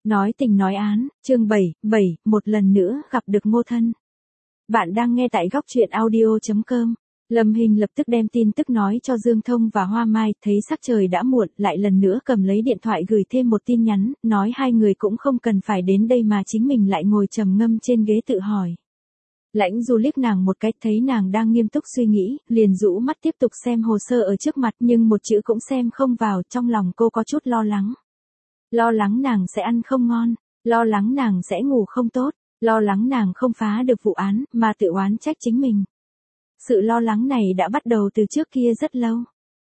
Nói tình nói án, chương 7, một lần nữa gặp được Ngô Thân. Bạn đang nghe tại góc truyện audio.com. Lâm Hình lập tức đem tin tức nói cho Dương Thông và Hoa Mai, thấy sắc trời đã muộn, lại lần nữa cầm lấy điện thoại gửi thêm một tin nhắn, nói hai người cũng không cần phải đến đây mà chính mình lại ngồi trầm ngâm trên ghế tự hỏi. Lãnh Du liếc nàng một cái, thấy nàng đang nghiêm túc suy nghĩ, liền rũ mắt tiếp tục xem hồ sơ ở trước mặt, nhưng một chữ cũng xem không vào, trong lòng cô có chút lo lắng. Lo lắng nàng sẽ ăn không ngon, lo lắng nàng sẽ ngủ không tốt, lo lắng nàng không phá được vụ án, mà tự oán trách chính mình. Sự lo lắng này đã bắt đầu từ trước kia rất lâu.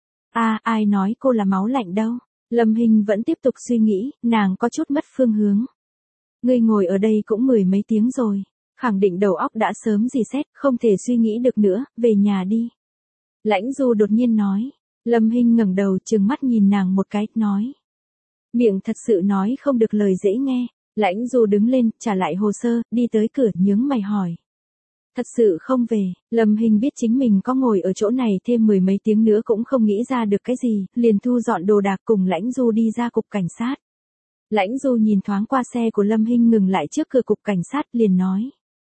Ai nói cô là máu lạnh đâu. Lâm Hình vẫn tiếp tục suy nghĩ, nàng có chút mất phương hướng. Ngươi ngồi ở đây cũng mười mấy tiếng rồi, khẳng định đầu óc đã sớm rỉ sét, không thể suy nghĩ được nữa, về nhà đi. Lãnh Du đột nhiên nói. Lâm Hình ngẩng đầu trừng mắt nhìn nàng một cái, nói. Miệng thật sự nói không được lời dễ nghe. Lãnh Du đứng lên, trả lại hồ sơ, đi tới cửa nhướng mày hỏi. Thật sự không về. Lâm Hình biết chính mình có ngồi ở chỗ này thêm mười mấy tiếng nữa cũng không nghĩ ra được cái gì, liền thu dọn đồ đạc cùng Lãnh Du đi ra cục cảnh sát. Lãnh Du nhìn thoáng qua xe của Lâm Hình ngừng lại trước cửa cục cảnh sát, liền nói.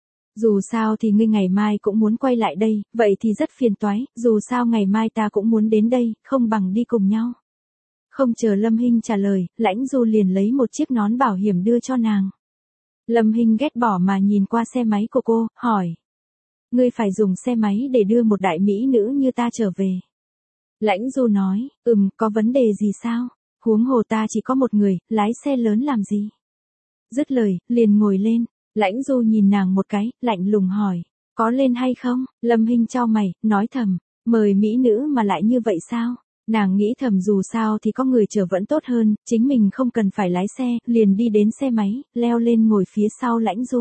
Dù sao thì ngươi ngày mai cũng muốn quay lại đây, vậy thì rất phiền toái, dù sao ngày mai ta cũng muốn đến đây, không bằng đi cùng nhau. Không chờ Lâm Hình trả lời, Lãnh Du liền lấy một chiếc nón bảo hiểm đưa cho nàng. Lâm Hình ghét bỏ mà nhìn qua xe máy của cô, hỏi. Ngươi phải dùng xe máy để đưa một đại mỹ nữ như ta trở về. Lãnh Du nói, có vấn đề gì sao? Huống hồ ta chỉ có một người, lái xe lớn làm gì? Dứt lời, liền ngồi lên. Lãnh Du nhìn nàng một cái, lạnh lùng hỏi. Có lên hay không? Lâm Hình chau mày, nói thầm. Mời mỹ nữ mà lại như vậy sao? Nàng nghĩ thầm dù sao thì có người chở vẫn tốt hơn, chính mình không cần phải lái xe, liền đi đến xe máy, leo lên ngồi phía sau Lãnh Du.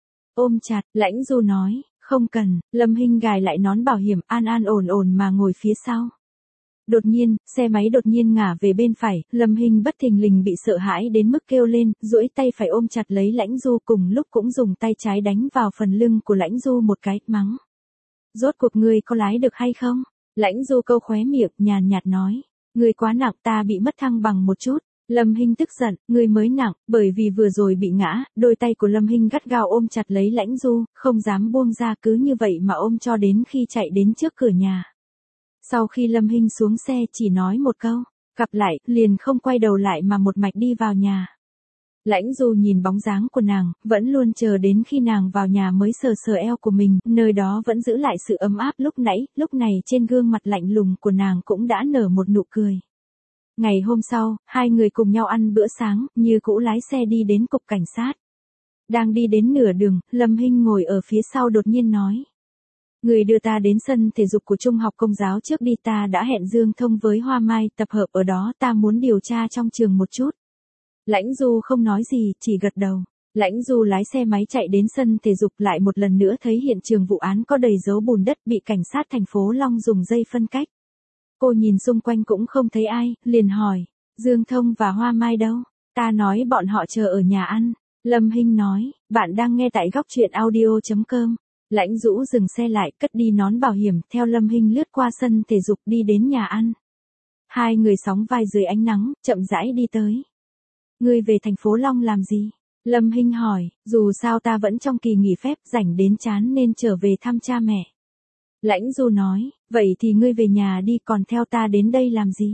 Ôm chặt, Lãnh Du nói, không cần. Lâm Hình gài lại nón bảo hiểm, an ổn mà ngồi phía sau. Đột nhiên, xe máy đột nhiên ngả về bên phải, Lâm Hình bất thình lình bị sợ hãi đến mức kêu lên, duỗi tay phải ôm chặt lấy Lãnh Du, cùng lúc cũng dùng tay trái đánh vào phần lưng của Lãnh Du một cái, mắng. Rốt cuộc ngươi có lái được hay không? Lãnh Du câu khóe miệng, nhàn nhạt nói. Ngươi quá nặng, ta bị mất thăng bằng một chút. Lâm Hình tức giận, ngươi mới nặng, bởi vì vừa rồi bị ngã, đôi tay của Lâm Hình gắt gao ôm chặt lấy Lãnh Du, không dám buông ra, cứ như vậy mà ôm cho đến khi chạy đến trước cửa nhà. Sau khi Lâm Hình xuống xe chỉ nói một câu, gặp lại, liền không quay đầu lại mà một mạch đi vào nhà. Lãnh Du nhìn bóng dáng của nàng, vẫn luôn chờ đến khi nàng vào nhà mới sờ sờ eo của mình, nơi đó vẫn giữ lại sự ấm áp lúc này trên gương mặt lạnh lùng của nàng cũng đã nở một nụ cười. Ngày hôm sau, hai người cùng nhau ăn bữa sáng, như cũ lái xe đi đến cục cảnh sát. Đang đi đến nửa đường, Lâm Hình ngồi ở phía sau đột nhiên nói. Người đưa ta đến sân thể dục của Trung học Công giáo trước đi, ta đã hẹn Dương Thông với Hoa Mai tập hợp ở đó, ta muốn điều tra trong trường một chút. Lãnh Du không nói gì, chỉ gật đầu. Lãnh Du lái xe máy chạy đến sân thể dục, lại một lần nữa thấy hiện trường vụ án có đầy dấu bùn đất, bị cảnh sát thành phố Long dùng dây phân cách. Cô nhìn xung quanh cũng không thấy ai, liền hỏi, Dương Thông và Hoa Mai đâu? Ta nói bọn họ chờ ở nhà ăn. Lâm Hình nói, bạn đang nghe tại góc truyện audio.com. Lãnh Du dừng xe lại, cất đi nón bảo hiểm, theo Lâm Hình lướt qua sân thể dục đi đến nhà ăn. Hai người sóng vai dưới ánh nắng, chậm rãi đi tới. Ngươi về thành phố Long làm gì? Lâm Hình hỏi, dù sao ta vẫn trong kỳ nghỉ phép, rảnh đến chán nên trở về thăm cha mẹ. Lãnh Du nói, vậy thì ngươi về nhà đi, còn theo ta đến đây làm gì?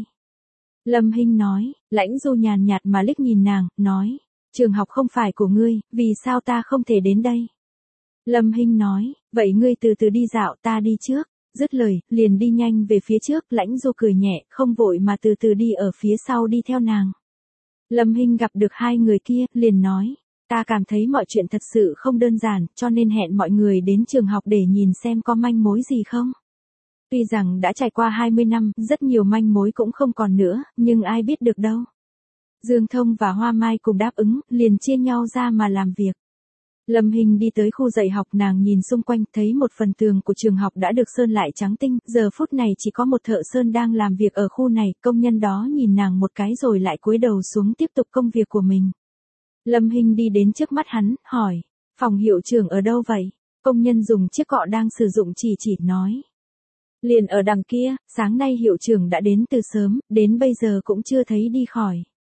Lâm Hình nói, Lãnh Du nhàn nhạt mà liếc nhìn nàng, nói, trường học không phải của ngươi, vì sao ta không thể đến đây? Lâm Hình nói, vậy ngươi từ từ đi dạo, ta đi trước. Dứt lời, liền đi nhanh về phía trước, Lãnh Du cười nhẹ, không vội mà từ từ đi ở phía sau đi theo nàng. Lâm Hình gặp được hai người kia, liền nói, ta cảm thấy mọi chuyện thật sự không đơn giản, cho nên hẹn mọi người đến trường học để nhìn xem có manh mối gì không. Tuy rằng đã trải qua 20 năm, rất nhiều manh mối cũng không còn nữa, nhưng ai biết được đâu. Dương Thông và Hoa Mai cùng đáp ứng, liền chia nhau ra mà làm việc. Lâm Hình đi tới khu dạy học, nàng nhìn xung quanh, thấy một phần tường của trường học đã được sơn lại trắng tinh, giờ phút này chỉ có một thợ sơn đang làm việc ở khu này, công nhân đó nhìn nàng một cái rồi lại cúi đầu xuống tiếp tục công việc của mình. Lâm Hình đi đến trước mắt hắn, hỏi, phòng hiệu trưởng ở đâu vậy? Công nhân dùng chiếc cọ đang sử dụng chỉ nói. Liền ở đằng kia, sáng nay hiệu trưởng đã đến từ sớm, đến bây giờ cũng chưa thấy đi khỏi.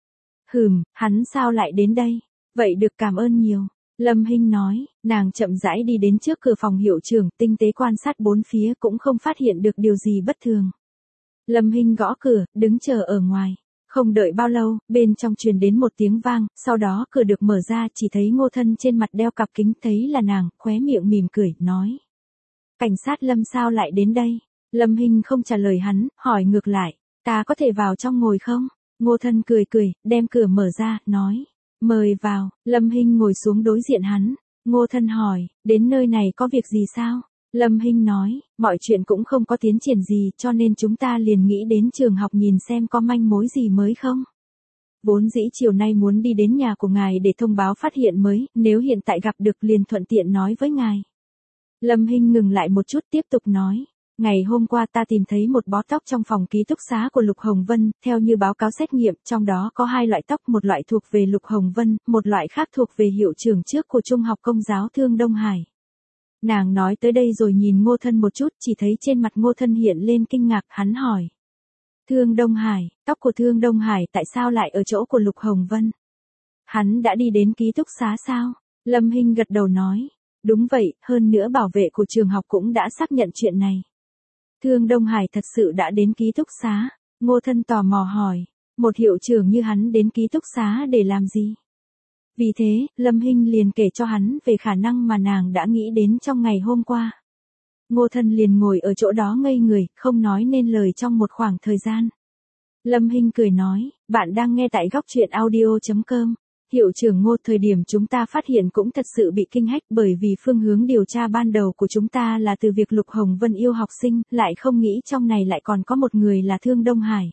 Hắn sao lại đến đây? Vậy được, cảm ơn nhiều. Lâm Hinh nói, nàng chậm rãi đi đến trước cửa phòng hiệu trưởng, tinh tế quan sát bốn phía cũng không phát hiện được điều gì bất thường. Lâm Hinh gõ cửa, đứng chờ ở ngoài. Không đợi bao lâu, bên trong truyền đến một tiếng vang, sau đó cửa được mở ra, chỉ thấy Ngô Thân trên mặt đeo cặp kính, thấy là nàng, khóe miệng mỉm cười, nói. Cảnh sát Lâm sao lại đến đây? Lâm Hinh không trả lời hắn, hỏi ngược lại, ta có thể vào trong ngồi không? Ngô Thân cười cười, đem cửa mở ra, nói. Mời vào. Lâm Hinh ngồi xuống đối diện hắn. Ngô Thân hỏi, đến nơi này có việc gì sao? Lâm Hinh nói, mọi chuyện cũng không có tiến triển gì, cho nên chúng ta liền nghĩ đến trường học nhìn xem có manh mối gì mới không. Vốn dĩ chiều nay muốn đi đến nhà của ngài để thông báo phát hiện mới, nếu hiện tại gặp được liền thuận tiện nói với ngài. Lâm Hinh ngừng lại một chút, tiếp tục nói. Ngày hôm qua ta tìm thấy một bó tóc trong phòng ký túc xá của Lục Hồng Vân, theo như báo cáo xét nghiệm, trong đó có 2 loại tóc, một loại thuộc về Lục Hồng Vân, một loại khác thuộc về hiệu trưởng trước của Trung học Công giáo Thương Đông Hải. Nàng nói tới đây rồi nhìn Ngô Thân một chút, chỉ thấy trên mặt Ngô Thân hiện lên kinh ngạc, hắn hỏi. Thương Đông Hải, tóc của Thương Đông Hải tại sao lại ở chỗ của Lục Hồng Vân? Hắn đã đi đến ký túc xá sao? Lâm Hinh gật đầu nói. Đúng vậy, hơn nữa bảo vệ của trường học cũng đã xác nhận chuyện này. Thương Đông Hải thật sự đã đến ký túc xá. Ngô Thân tò mò hỏi. Một hiệu trưởng như hắn đến ký túc xá để làm gì? Vì thế, Lâm Hinh liền kể cho hắn về khả năng mà nàng đã nghĩ đến trong ngày hôm qua. Ngô Thân liền ngồi ở chỗ đó ngây người, không nói nên lời trong một khoảng thời gian. Lâm Hinh cười nói, bạn đang nghe tại góc truyện audio.com. Hiệu trưởng Ngô, thời điểm chúng ta phát hiện cũng thật sự bị kinh hách, bởi vì phương hướng điều tra ban đầu của chúng ta là từ việc Lục Hồng Vân yêu học sinh, lại không nghĩ trong này lại còn có một người là Thương Đông Hải.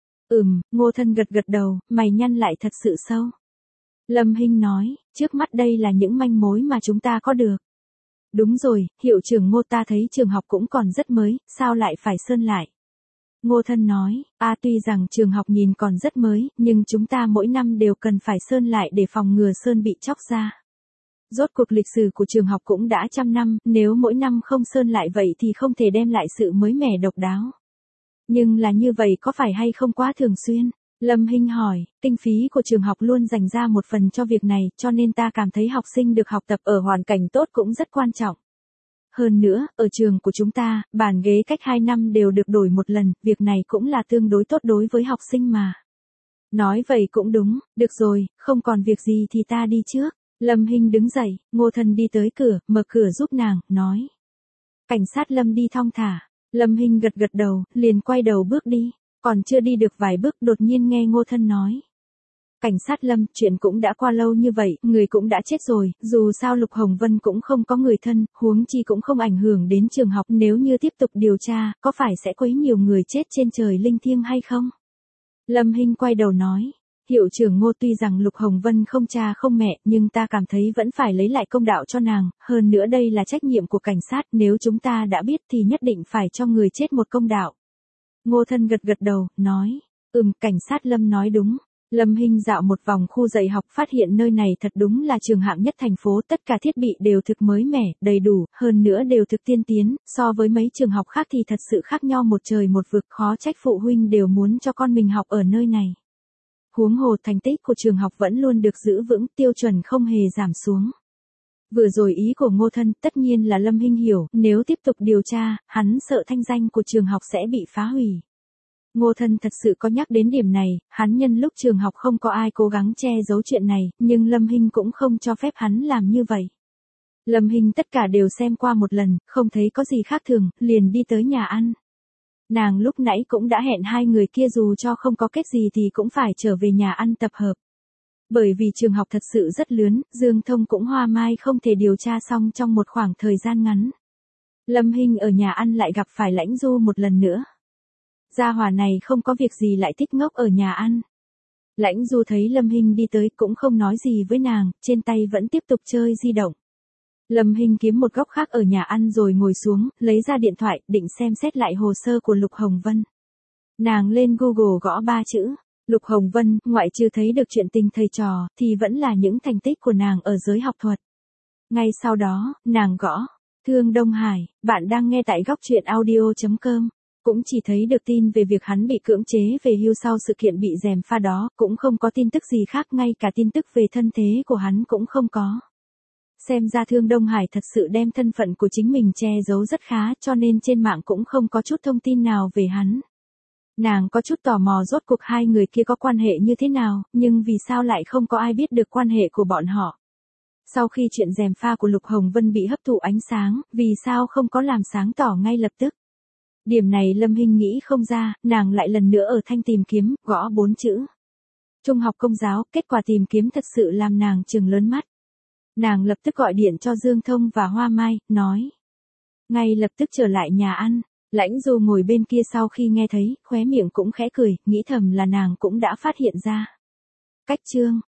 Ngô Thân gật gật đầu, mày nhăn lại thật sự sâu. Lâm Hinh nói, trước mắt đây là những manh mối mà chúng ta có được. Đúng rồi, hiệu trưởng Ngô, ta thấy trường học cũng còn rất mới, sao lại phải sơn lại? Ngô Thân nói, tuy rằng trường học nhìn còn rất mới, nhưng chúng ta mỗi năm đều cần phải sơn lại để phòng ngừa sơn bị chóc ra. Rốt cuộc lịch sử của trường học cũng đã 100 năm, nếu mỗi năm không sơn lại vậy thì không thể đem lại sự mới mẻ độc đáo. Nhưng là như vậy có phải hay không quá thường xuyên? Lâm Hinh hỏi, kinh phí của trường học luôn dành ra một phần cho việc này, cho nên ta cảm thấy học sinh được học tập ở hoàn cảnh tốt cũng rất quan trọng. Hơn nữa, ở trường của chúng ta, bàn ghế cách 2 năm đều được đổi một lần, việc này cũng là tương đối tốt đối với học sinh mà. Nói vậy cũng đúng, được rồi, không còn việc gì thì ta đi trước. Lâm Hinh đứng dậy, Ngô Thân đi tới cửa, mở cửa giúp nàng, nói. Cảnh sát Lâm đi thong thả. Lâm Hinh gật gật đầu, liền quay đầu bước đi. Còn chưa đi được vài bước đột nhiên nghe Ngô Thân nói. Cảnh sát Lâm, chuyện cũng đã qua lâu như vậy, người cũng đã chết rồi, dù sao Lục Hồng Vân cũng không có người thân, huống chi cũng không ảnh hưởng đến trường học, nếu như tiếp tục điều tra, có phải sẽ quấy nhiều người chết trên trời linh thiêng hay không? Lâm Hinh quay đầu nói, hiệu trưởng Ngô, tuy rằng Lục Hồng Vân không cha không mẹ, nhưng ta cảm thấy vẫn phải lấy lại công đạo cho nàng, hơn nữa đây là trách nhiệm của cảnh sát, nếu chúng ta đã biết thì nhất định phải cho người chết một công đạo. Ngô Thân gật gật đầu, nói, cảnh sát Lâm nói đúng. Lâm Hinh dạo một vòng khu dạy học, phát hiện nơi này thật đúng là trường hạng nhất thành phố, tất cả thiết bị đều thực mới mẻ, đầy đủ, hơn nữa đều thực tiên tiến, so với mấy trường học khác thì thật sự khác nhau một trời một vực, khó trách phụ huynh đều muốn cho con mình học ở nơi này. Huống hồ thành tích của trường học vẫn luôn được giữ vững, tiêu chuẩn không hề giảm xuống. Vừa rồi ý của Ngô Thân tất nhiên là Lâm Hinh hiểu, nếu tiếp tục điều tra, hắn sợ thanh danh của trường học sẽ bị phá hủy. Ngô Thân thật sự có nhắc đến điểm này, hắn nhân lúc trường học không có ai cố gắng che giấu chuyện này, nhưng Lâm Hinh cũng không cho phép hắn làm như vậy. Lâm Hinh tất cả đều xem qua một lần, không thấy có gì khác thường, liền đi tới nhà ăn. Nàng lúc nãy cũng đã hẹn 2 người kia dù cho không có kết gì thì cũng phải trở về nhà ăn tập hợp. Bởi vì trường học thật sự rất lớn, Dương Thông cũng hoa mai không thể điều tra xong trong một khoảng thời gian ngắn. Lâm Hinh ở nhà ăn lại gặp phải Lãnh Du một lần nữa. Gia hỏa này không có việc gì lại thích ngốc ở nhà ăn. Lãnh Du thấy Lâm Hinh đi tới cũng không nói gì với nàng, trên tay vẫn tiếp tục chơi di động. Lâm Hinh kiếm một góc khác ở nhà ăn rồi ngồi xuống, lấy ra điện thoại, định xem xét lại hồ sơ của Lục Hồng Vân. Nàng lên Google gõ 3 chữ, Lục Hồng Vân, ngoại trừ thấy được chuyện tình thầy trò, thì vẫn là những thành tích của nàng ở giới học thuật. Ngay sau đó, nàng gõ, Thương Đông Hải, bạn đang nghe tại góc truyện audio.com. Cũng chỉ thấy được tin về việc hắn bị cưỡng chế về hưu sau sự kiện bị gièm pha đó, cũng không có tin tức gì khác, ngay cả tin tức về thân thế của hắn cũng không có. Xem ra Thương Đông Hải thật sự đem thân phận của chính mình che giấu rất khá, cho nên trên mạng cũng không có chút thông tin nào về hắn. Nàng có chút tò mò rốt cuộc hai người kia có quan hệ như thế nào, nhưng vì sao lại không có ai biết được quan hệ của bọn họ. Sau khi chuyện gièm pha của Lục Hồng Vân bị hấp thụ ánh sáng, vì sao không có làm sáng tỏ ngay lập tức. Điểm này Lâm Hinh nghĩ không ra, nàng lại lần nữa ở thanh tìm kiếm, gõ 4 chữ. Trung học Công giáo, kết quả tìm kiếm thật sự làm nàng trừng lớn mắt. Nàng lập tức gọi điện cho Dương Thông và Hoa Mai, nói. Ngay lập tức trở lại nhà ăn. Lãnh Du ngồi bên kia sau khi nghe thấy, khóe miệng cũng khẽ cười, nghĩ thầm là nàng cũng đã phát hiện ra. Cách chương